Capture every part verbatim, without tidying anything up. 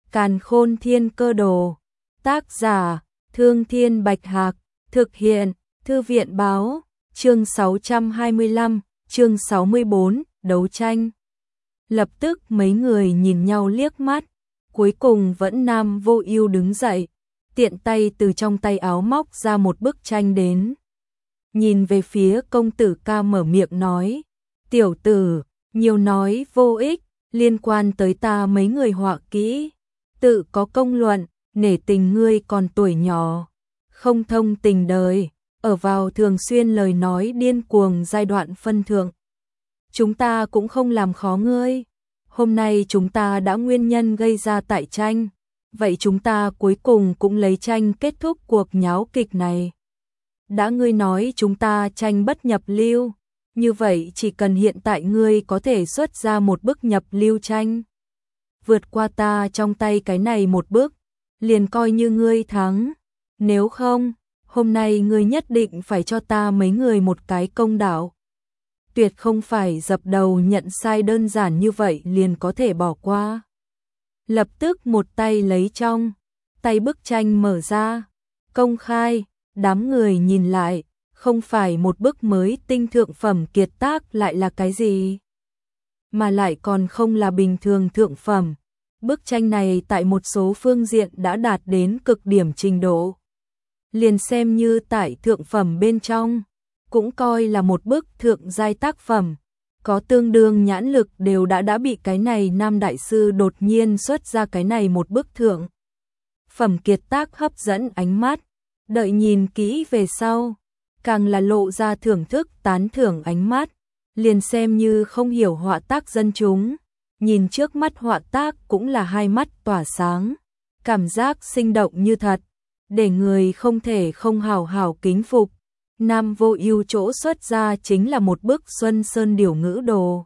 Càn Khôn Thiên Cơ Đồ. Tác giả: Thương Thiên Bạch Hạc. Thực hiện: Thư viện Báo. Chương sáu trăm hai mươi lăm, chương sáu mươi bốn, đấu tranh. Lập tức mấy người nhìn nhau liếc mắt, cuối cùng vẫn Nam Vô Ưu đứng dậy, tiện tay từ trong tay áo móc ra một bức tranh đến. Nhìn về phía công tử ca mở miệng nói: "Tiểu tử, nhiều nói vô ích, liên quan tới ta mấy người họa kỹ, tự có công luận, nể tình ngươi còn tuổi nhỏ, không thông tình đời, ở vào thường xuyên lời nói điên cuồng giai đoạn phân thượng. Chúng ta cũng không làm khó ngươi, hôm nay chúng ta đã nguyên nhân gây ra tại tranh, vậy chúng ta cuối cùng cũng lấy tranh kết thúc cuộc nháo kịch này. Đã ngươi nói chúng ta tranh bất nhập lưu, như vậy chỉ cần hiện tại ngươi có thể xuất ra một bức nhập lưu tranh, vượt qua ta trong tay cái này một bức, liền coi như ngươi thắng. Nếu không, hôm nay ngươi nhất định phải cho ta mấy người một cái công đạo. Tuyệt không phải dập đầu nhận sai đơn giản như vậy liền có thể bỏ qua." Lập tức một tay lấy trong tay bức tranh mở ra, công khai, đám người nhìn lại, không phải một bức mới tinh thượng phẩm kiệt tác lại là cái gì? Mà lại còn không là bình thường thượng phẩm. Bức tranh này tại một số phương diện đã đạt đến cực điểm trình độ. Liền xem như tại thượng phẩm bên trong, cũng coi là một bức thượng giai tác phẩm, có tương đương nhãn lực đều đã đã bị cái này Nam đại sư đột nhiên xuất ra cái này một bức thượng phẩm kiệt tác hấp dẫn ánh mắt, đợi nhìn kỹ về sau, càng là lộ ra thưởng thức tán thưởng ánh mắt, liền xem như không hiểu họa tác dân chúng, nhìn trước mắt họa tác cũng là hai mắt tỏa sáng, cảm giác sinh động như thật, để người không thể không hào hào kính phục. Nam Vô Ưu chỗ xuất ra chính là một bức Xuân Sơn Điểu Ngữ Đồ.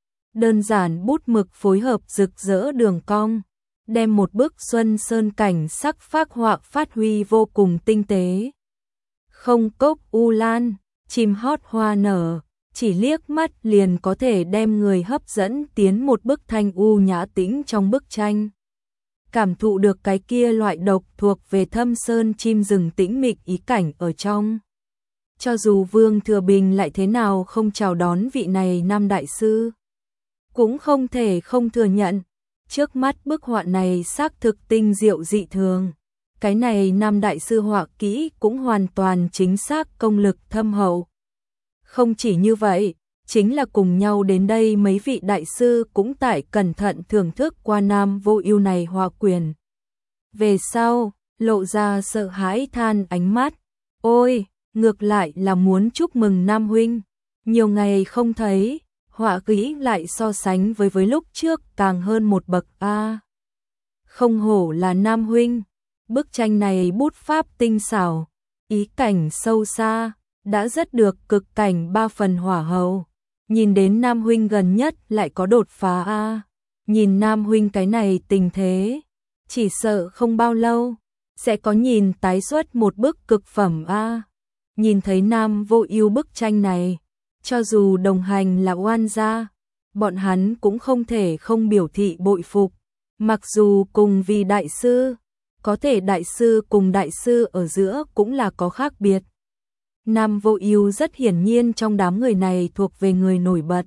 Đơn giản bút mực phối hợp rực rỡ đường cong, đem một bức Xuân Sơn cảnh sắc phác họa phát huy vô cùng tinh tế. Không cốc u lan, chim hót hoa nở, chỉ liếc mắt liền có thể đem người hấp dẫn tiến một bức thanh u nhã tĩnh trong bức tranh. Cảm thụ được cái kia loại độc thuộc về thâm sơn chim rừng tĩnh mịch ý cảnh ở trong. Cho dù Vương Thừa Bình lại thế nào không chào đón vị này Nam đại sư, cũng không thể không thừa nhận, trước mắt bức họa này xác thực tinh diệu dị thường. Cái này Nam đại sư họa kỹ cũng hoàn toàn chính xác, công lực thâm hậu. Không chỉ như vậy, chính là cùng nhau đến đây mấy vị đại sư cũng tại cẩn thận thưởng thức qua Nam Vô Ưu này họa quyền. Về sau, lộ ra sợ hãi than ánh mắt. Ôi, ngược lại là muốn chúc mừng Nam huynh, nhiều ngày không thấy, họa kỹ lại so sánh với với lúc trước càng hơn một bậc a. À, không hổ là Nam huynh, bức tranh này bút pháp tinh xảo, ý cảnh sâu xa, đã rất được cực cảnh ba phần hỏa hậu. Nhìn đến Nam huynh gần nhất lại có đột phá a. À, nhìn Nam huynh cái này tình thế, chỉ sợ không bao lâu sẽ có nhìn tái xuất một bức cực phẩm a. À, nhìn thấy Nam Vô Ưu bức tranh này, cho dù đồng hành là oan gia, bọn hắn cũng không thể không biểu thị bội phục. Mặc dù cùng vì đại sư, có thể đại sư cùng đại sư ở giữa cũng là có khác biệt. Nam Vô Ưu rất hiển nhiên trong đám người này thuộc về người nổi bật.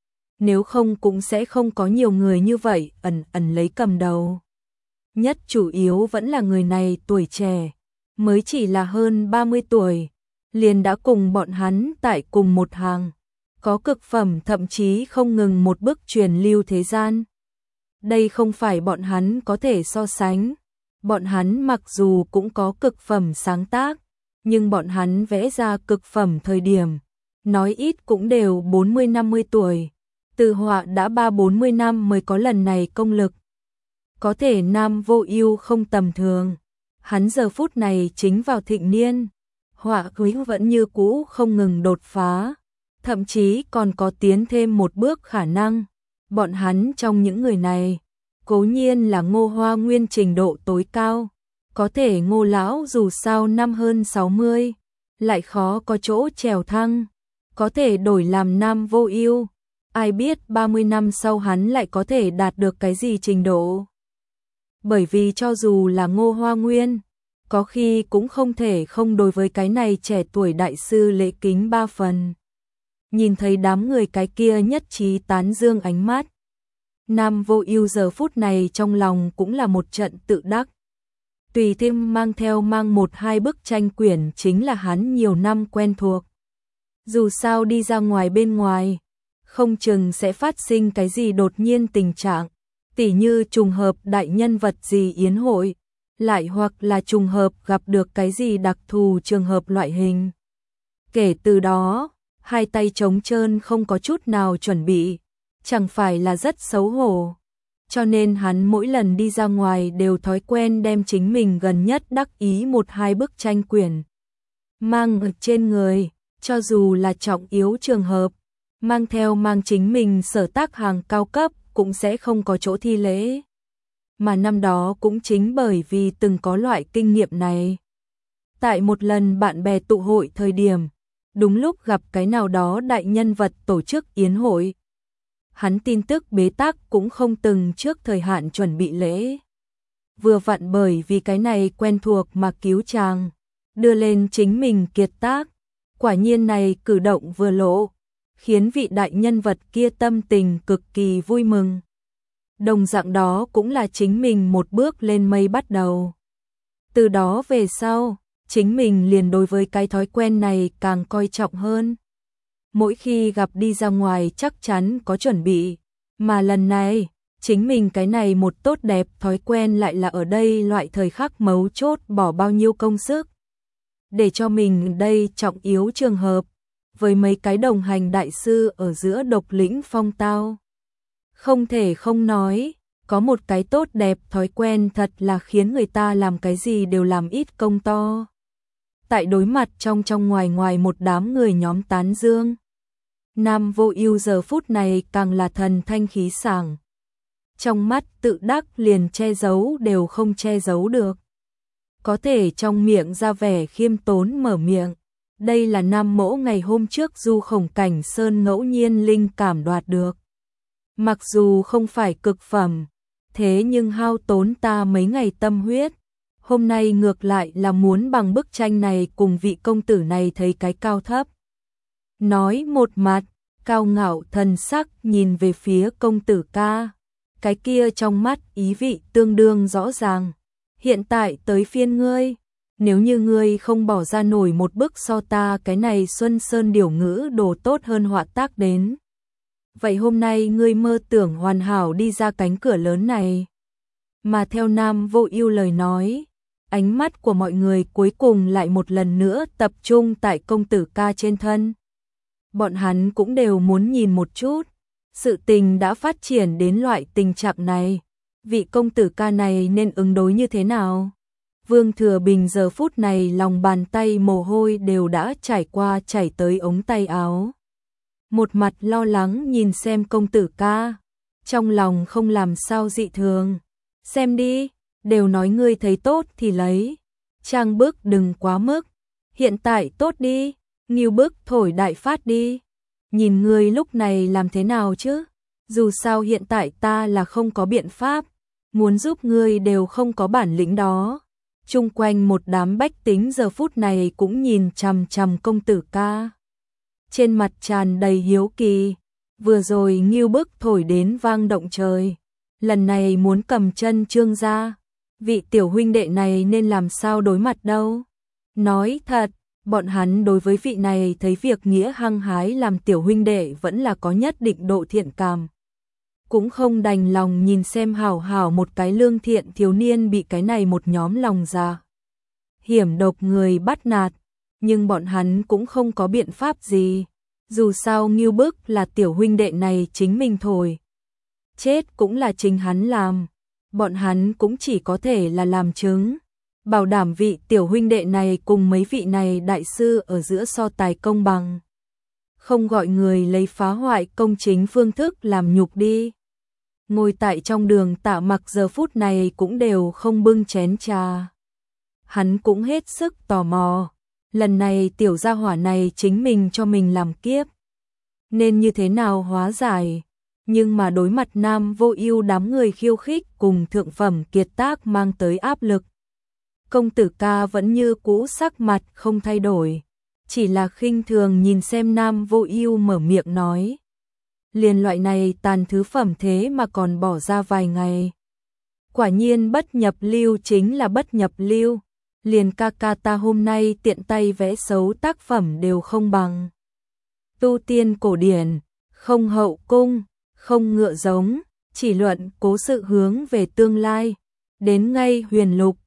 Nếu không cũng sẽ không có nhiều người như vậy ẩn ẩn lấy cầm đầu. Nhất chủ yếu vẫn là người này tuổi trẻ, mới chỉ là hơn ba mươi tuổi, liền đã cùng bọn hắn tại cùng một hàng, có cực phẩm thậm chí không ngừng một bức truyền lưu thế gian. Đây không phải bọn hắn có thể so sánh. Bọn hắn mặc dù cũng có cực phẩm sáng tác, nhưng bọn hắn vẽ ra cực phẩm thời điểm, nói ít cũng đều bốn mươi năm mươi tuổi. Từ họa đã ba bốn mươi năm mới có lần này công lực. Có thể Nam Vô Ưu không tầm thường, hắn giờ phút này chính vào thịnh niên, họa kỹ vẫn như cũ không ngừng đột phá, thậm chí còn có tiến thêm một bước khả năng. Bọn hắn trong những người này, cố nhiên là Ngô Hoa Nguyên trình độ tối cao, có thể Ngô lão dù sao năm hơn sáu mươi, lại khó có chỗ trèo thăng, có thể đổi làm Nam Vô Ưu, ai biết ba mươi năm sau hắn lại có thể đạt được cái gì trình độ. Bởi vì cho dù là Ngô Hoa Nguyên, có khi cũng không thể không đối với cái này trẻ tuổi đại sư lễ kính ba phần. Nhìn thấy đám người cái kia nhất trí tán dương ánh mắt, Nam Vô Ưu giờ phút này trong lòng cũng là một trận tự đắc. Tùy thêm mang theo mang một hai bức tranh quyển chính là hắn nhiều năm quen thuộc. Dù sao đi ra ngoài bên ngoài, không chừng sẽ phát sinh cái gì đột nhiên tình trạng, tỉ như trùng hợp đại nhân vật gì yến hội, lại hoặc là trùng hợp gặp được cái gì đặc thù trường hợp loại hình. Kể từ đó, hai tay trống trơn không có chút nào chuẩn bị, chẳng phải là rất xấu hổ. Cho nên hắn mỗi lần đi ra ngoài đều thói quen đem chính mình gần nhất đắc ý một hai bức tranh quyển mang ở trên người, cho dù là trọng yếu trường hợp, mang theo mang chính mình sở tác hàng cao cấp cũng sẽ không có chỗ thi lễ. Mà năm đó cũng chính bởi vì từng có loại kinh nghiệm này. Tại một lần bạn bè tụ hội thời điểm, đúng lúc gặp cái nào đó đại nhân vật tổ chức yến hội. Hắn tin tức bế tắc cũng không từng trước thời hạn chuẩn bị lễ. Vừa vặn bởi vì cái này quen thuộc mà cứu chàng, đưa lên chính mình kiệt tác. Quả nhiên này cử động vừa lộ, khiến vị đại nhân vật kia tâm tình cực kỳ vui mừng. Đồng dạng đó cũng là chính mình một bước lên mây bắt đầu. Từ đó về sau, chính mình liền đối với cái thói quen này càng coi trọng hơn. Mỗi khi gặp đi ra ngoài chắc chắn có chuẩn bị, mà lần này, chính mình cái này một tốt đẹp thói quen lại là ở đây loại thời khắc mấu chốt bỏ bao nhiêu công sức. Để cho mình đây trọng yếu trường hợp, với mấy cái đồng hành đại sư ở giữa độc lĩnh phong tao. Không thể không nói, có một cái tốt đẹp thói quen thật là khiến người ta làm cái gì đều làm ít công to. Tại đối mặt trong trong ngoài ngoài một đám người nhóm tán dương, Nam Vô Ưu giờ phút này càng là thần thanh khí sảng. Trong mắt tự đắc liền che giấu đều không che giấu được. Có thể trong miệng ra vẻ khiêm tốn mở miệng. Đây là Nam Mỗ ngày hôm trước du Khổng Cảnh Sơn ngẫu nhiên linh cảm đoạt được. Mặc dù không phải cực phẩm, thế nhưng hao tốn ta mấy ngày tâm huyết. Hôm nay ngược lại là muốn bằng bức tranh này cùng vị công tử này thấy cái cao thấp. Nói một mặt, cao ngạo thần sắc nhìn về phía công tử ca. Cái kia trong mắt ý vị tương đương rõ ràng. Hiện tại tới phiên ngươi, nếu như ngươi không bỏ ra nổi một bức so ta cái này Xuân Sơn Điểu Ngữ đồ tốt hơn họa tác đến. Vậy hôm nay ngươi mơ tưởng hoàn hảo đi ra cánh cửa lớn này. Mà theo Nam Vô Ưu lời nói, ánh mắt của mọi người cuối cùng lại một lần nữa tập trung tại công tử ca trên thân. Bọn hắn cũng đều muốn nhìn một chút, sự tình đã phát triển đến loại tình trạng này, vị công tử ca này nên ứng đối như thế nào? Vương Thừa Bình giờ phút này lòng bàn tay mồ hôi đều đã trải qua chảy tới ống tay áo. Một mặt lo lắng nhìn xem công tử ca, trong lòng không làm sao dị thường. Xem đi, đều nói ngươi thấy tốt thì lấy, trang bức đừng quá mức, hiện tại tốt đi, nghiêu bức thổi đại phát đi. Nhìn ngươi lúc này làm thế nào chứ? Dù sao hiện tại ta là không có biện pháp, muốn giúp ngươi đều không có bản lĩnh đó. Chung quanh một đám bách tính giờ phút này cũng nhìn chằm chằm công tử ca. Trên mặt tràn đầy hiếu kỳ, vừa rồi nghiêu bức thổi đến vang động trời. Lần này muốn cầm chân Trương gia, vị tiểu huynh đệ này nên làm sao đối mặt đâu. Nói thật, bọn hắn đối với vị này thấy việc nghĩa hăng hái làm tiểu huynh đệ vẫn là có nhất định độ thiện cảm. Cũng không đành lòng nhìn xem hảo hảo một cái lương thiện thiếu niên bị cái này một nhóm lòng dạ hiểm độc người bắt nạt, nhưng bọn hắn cũng không có biện pháp gì. Dù sao nghiêu bức là tiểu huynh đệ này chính mình thổi. Chết cũng là chính hắn làm, bọn hắn cũng chỉ có thể là làm chứng. Bảo đảm vị tiểu huynh đệ này cùng mấy vị này đại sư ở giữa so tài công bằng. Không gọi người lấy phá hoại công chính phương thức làm nhục đi. Ngồi tại trong đường Tạ Mặc giờ phút này cũng đều không bưng chén trà. Hắn cũng hết sức tò mò. Lần này tiểu gia hỏa này chính mình cho mình làm kiếp. Nên như thế nào hóa giải? nhưng mà đối mặt Nam Vô Ưu đám người khiêu khích cùng thượng phẩm kiệt tác mang tới áp lực, công tử ca vẫn như cũ sắc mặt không thay đổi, chỉ là khinh thường nhìn xem Nam Vô Ưu mở miệng nói: "Liền loại này tàn thứ phẩm thế mà còn bỏ ra vài ngày. Quả nhiên bất nhập lưu chính là bất nhập lưu, liền ca ca ta hôm nay tiện tay vẽ xấu tác phẩm đều không bằng. Tu tiên cổ điển, không hậu cung, không ngựa giống, chỉ luận cố sự hướng về tương lai, đến ngay huyền lục,